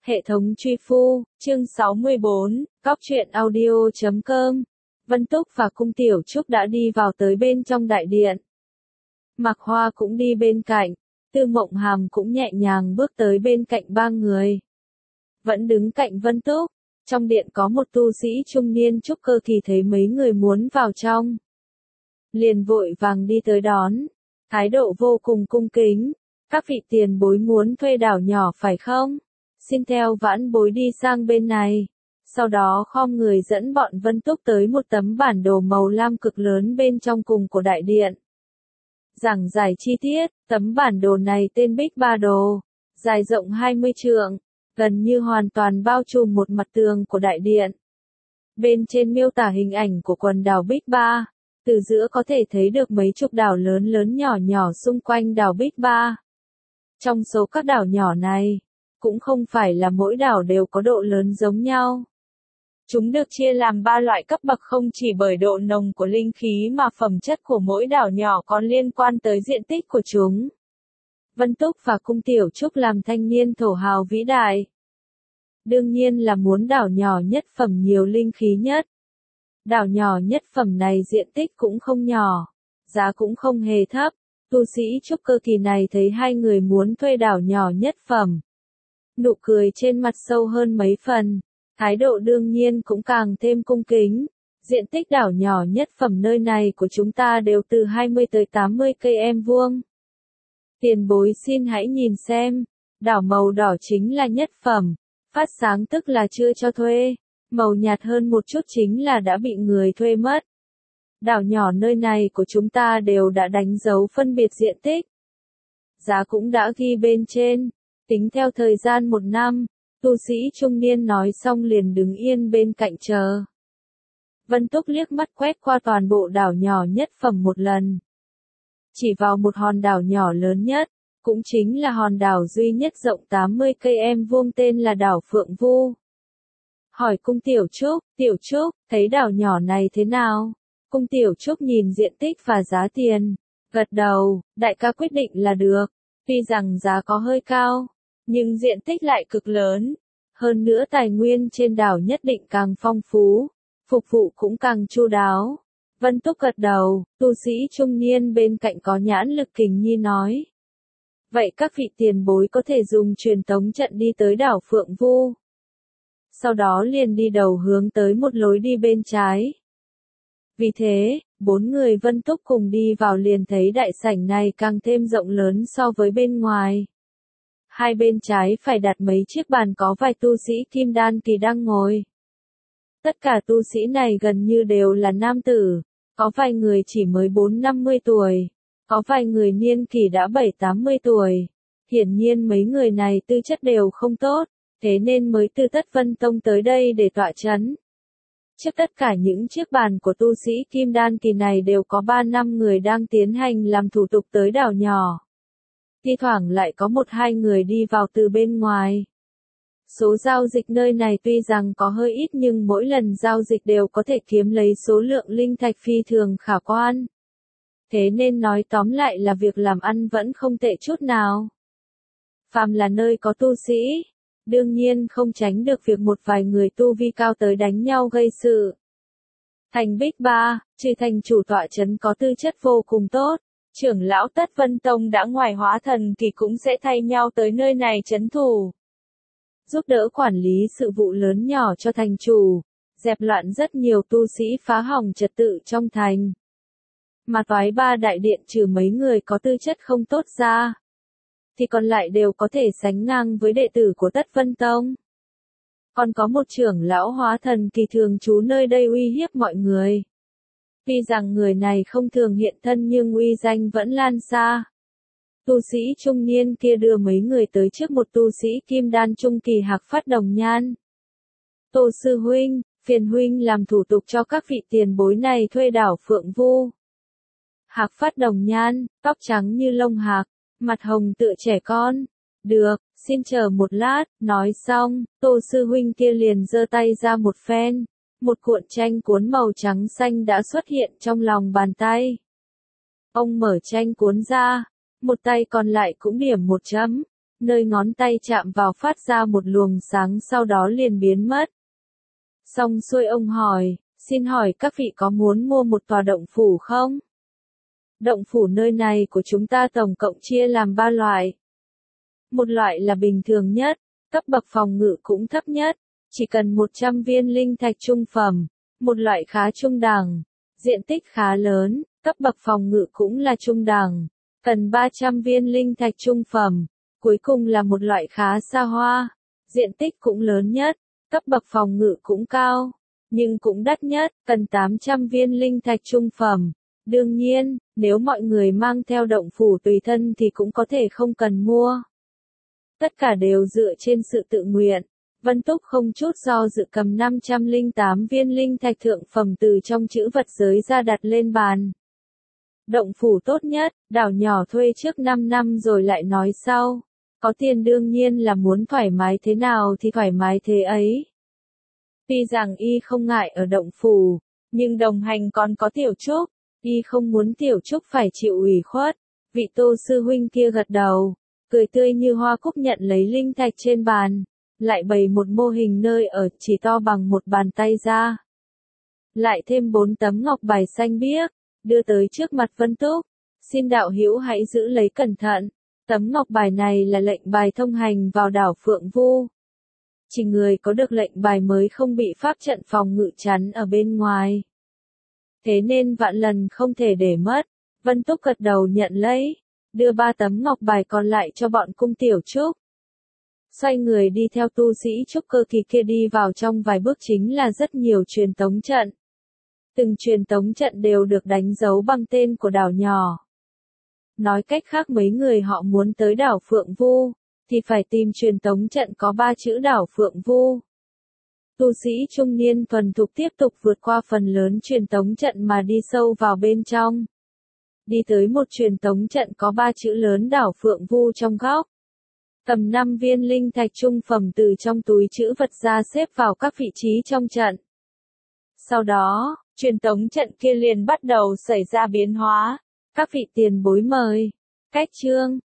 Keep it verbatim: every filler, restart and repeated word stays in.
Hệ thống truy phu, chương sáu mươi bốn, góc truyện audio chấm com. Vân Túc và Cung Tiểu Trúc đã đi vào tới bên trong đại điện. Mạc Hoa cũng đi bên cạnh, Tư Mộng Hàm cũng nhẹ nhàng bước tới bên cạnh ba người. Vẫn đứng cạnh Vân Túc, trong điện có một tu sĩ trung niên trúc cơ thì thấy mấy người muốn vào trong. Liền vội vàng đi tới đón, thái độ vô cùng cung kính. Các vị tiền bối muốn thuê đảo nhỏ phải không? Xin theo vãn bối đi sang bên này. Sau đó khom người dẫn bọn Vân Túc tới một tấm bản đồ màu lam cực lớn bên trong cùng của đại điện. Giảng giải chi tiết, tấm bản đồ này tên Bích Ba Đồ, dài rộng hai mươi trượng, gần như hoàn toàn bao trùm một mặt tường của đại điện. Bên trên miêu tả hình ảnh của quần đảo Bích Ba, từ giữa có thể thấy được mấy chục đảo lớn lớn nhỏ nhỏ xung quanh đảo Bích Ba. Trong số các đảo nhỏ này, cũng không phải là mỗi đảo đều có độ lớn giống nhau. Chúng được chia làm ba loại cấp bậc không chỉ bởi độ nồng của linh khí mà phẩm chất của mỗi đảo nhỏ còn liên quan tới diện tích của chúng. Vân Túc và Cung Tiểu Trúc làm thanh niên thổ hào vĩ đại. Đương nhiên là muốn đảo nhỏ nhất phẩm nhiều linh khí nhất. Đảo nhỏ nhất phẩm này diện tích cũng không nhỏ, giá cũng không hề thấp. Tu sĩ trúc cơ kỳ này thấy hai người muốn thuê đảo nhỏ nhất phẩm. Nụ cười trên mặt sâu hơn mấy phần, thái độ đương nhiên cũng càng thêm cung kính. Diện tích đảo nhỏ nhất phẩm nơi này của chúng ta đều từ hai mươi tới tám mươi cây em vuông. Tiền bối xin hãy nhìn xem, đảo màu đỏ chính là nhất phẩm, phát sáng tức là chưa cho thuê, màu nhạt hơn một chút chính là đã bị người thuê mất. Đảo nhỏ nơi này của chúng ta đều đã đánh dấu phân biệt diện tích. Giá cũng đã ghi bên trên, tính theo thời gian một năm, tu sĩ trung niên nói xong liền đứng yên bên cạnh chờ. Vân Túc liếc mắt quét qua toàn bộ đảo nhỏ nhất phẩm một lần. Chỉ vào một hòn đảo nhỏ lớn nhất, cũng chính là hòn đảo duy nhất rộng tám mươi cây em vuông tên là đảo Phượng Vu. Hỏi Cung Tiểu Trúc, Tiểu Trúc, thấy đảo nhỏ này thế nào? Cung Tiểu Trúc nhìn diện tích và giá tiền, gật đầu, đại ca quyết định là được. Tuy rằng giá có hơi cao, nhưng diện tích lại cực lớn. Hơn nữa tài nguyên trên đảo nhất định càng phong phú, phục vụ cũng càng chu đáo. Vân Túc gật đầu, tu sĩ trung niên bên cạnh có nhãn lực kình nhi nói. Vậy các vị tiền bối có thể dùng truyền tống trận đi tới đảo Phượng Vu. Sau đó liền đi đầu hướng tới một lối đi bên trái. Vì thế, bốn người Vân Túc cùng đi vào liền thấy đại sảnh này càng thêm rộng lớn so với bên ngoài. Hai bên trái phải đặt mấy chiếc bàn có vài tu sĩ kim đan kỳ đang ngồi. Tất cả tu sĩ này gần như đều là nam tử, có vài người chỉ mới bốn năm mươi tuổi, có vài người niên kỷ đã bảy tám mươi tuổi. Hiển nhiên mấy người này tư chất đều không tốt, thế nên mới từ Tất Vân Tông tới đây để tọa chấn. Trước tất cả những chiếc bàn của tu sĩ kim đan kỳ này đều có ba năm người đang tiến hành làm thủ tục tới đảo nhỏ. Thi thoảng lại có một hai người đi vào từ bên ngoài. Số giao dịch nơi này tuy rằng có hơi ít nhưng mỗi lần giao dịch đều có thể kiếm lấy số lượng linh thạch phi thường khả quan. Thế nên nói tóm lại là việc làm ăn vẫn không tệ chút nào. Phàm là nơi có tu sĩ, đương nhiên không tránh được việc một vài người tu vi cao tới đánh nhau gây sự. Thành Bích Ba, trừ thành chủ tọa trấn có tư chất vô cùng tốt, trưởng lão Tất Vân Tông đã ngoài hóa thần kỳ cũng sẽ thay nhau tới nơi này trấn thủ. Giúp đỡ quản lý sự vụ lớn nhỏ cho thành chủ, dẹp loạn rất nhiều tu sĩ phá hỏng trật tự trong thành. Mà toái ba đại điện trừ mấy người có tư chất không tốt ra, thì còn lại đều có thể sánh ngang với đệ tử của Tất Vân Tông. Còn có một trưởng lão hóa thần kỳ thường trú nơi đây uy hiếp mọi người. Tuy rằng người này không thường hiện thân nhưng uy danh vẫn lan xa. Tu sĩ trung niên kia đưa mấy người tới trước một tu sĩ kim đan trung kỳ Hạc Phát Đồng Nhan. Tô sư huynh, phiền huynh làm thủ tục cho các vị tiền bối này thuê đảo Phượng Vu. Hạc Phát Đồng Nhan, tóc trắng như lông hạc, mặt hồng tựa trẻ con. Được, xin chờ một lát, nói xong, Tô sư huynh kia liền giơ tay ra một phen. Một cuộn tranh cuốn màu trắng xanh đã xuất hiện trong lòng bàn tay. Ông mở tranh cuốn ra, một tay còn lại cũng điểm một chấm. nơi ngón tay chạm vào phát ra một luồng sáng sau đó liền biến mất. Xong xuôi ông hỏi, xin hỏi các vị có muốn mua một tòa động phủ không? Động phủ nơi này của chúng ta tổng cộng chia làm ba loại. Một loại là bình thường nhất, cấp bậc phòng ngự cũng thấp nhất, chỉ cần một trăm viên linh thạch trung phẩm. Một loại khá trung đẳng, diện tích khá lớn, cấp bậc phòng ngự cũng là trung đẳng, cần ba trăm viên linh thạch trung phẩm. Cuối cùng là một loại khá xa hoa, diện tích cũng lớn nhất, cấp bậc phòng ngự cũng cao, nhưng cũng đắt nhất, cần tám trăm viên linh thạch trung phẩm. Đương nhiên, nếu mọi người mang theo động phủ tùy thân thì cũng có thể không cần mua. Tất cả đều dựa trên sự tự nguyện. Vân Túc không chút do dự cầm năm trăm lẻ tám viên linh thạch thượng phẩm từ trong chữ vật giới ra đặt lên bàn. Động phủ tốt nhất, đảo nhỏ thuê trước năm năm rồi lại nói sau. Có tiền đương nhiên là muốn thoải mái thế nào thì thoải mái thế ấy. Tuy rằng y không ngại ở động phủ, nhưng đồng hành còn có Tiểu Trúc, y không muốn Tiểu Trúc phải chịu ủy khuất. Vị Tô sư huynh kia gật đầu, cười tươi như hoa cúc nhận lấy linh thạch trên bàn, lại bày một mô hình nơi ở chỉ to bằng một bàn tay ra. Lại thêm bốn tấm ngọc bài xanh biếc, đưa tới trước mặt Vân Túc, xin đạo hữu hãy giữ lấy cẩn thận. Tấm ngọc bài này là lệnh bài thông hành vào đảo Phượng Vu. Chỉ người có được lệnh bài mới không bị pháp trận phòng ngự chắn ở bên ngoài. Thế nên vạn lần không thể để mất. Vân Túc gật đầu nhận lấy, đưa ba tấm ngọc bài còn lại cho bọn cung Tiểu Trúc. Xoay người đi theo tu sĩ trúc cơ kỳ kia đi vào trong vài bước chính là rất nhiều truyền tống trận. Từng truyền tống trận đều được đánh dấu bằng tên của đảo nhỏ. Nói cách khác mấy người họ muốn tới đảo Phượng Vu, thì phải tìm truyền tống trận có ba chữ đảo Phượng Vu. Tu sĩ trung niên thuần thục tiếp tục vượt qua phần lớn truyền tống trận mà đi sâu vào bên trong. Đi tới một truyền tống trận có ba chữ lớn đảo Phượng Vu trong góc. Tầm năm viên linh thạch trung phẩm từ trong túi chữ vật ra xếp vào các vị trí trong trận. Sau đó, truyền tống trận kia liền bắt đầu xảy ra biến hóa. Các vị tiền bối mời. Cách chương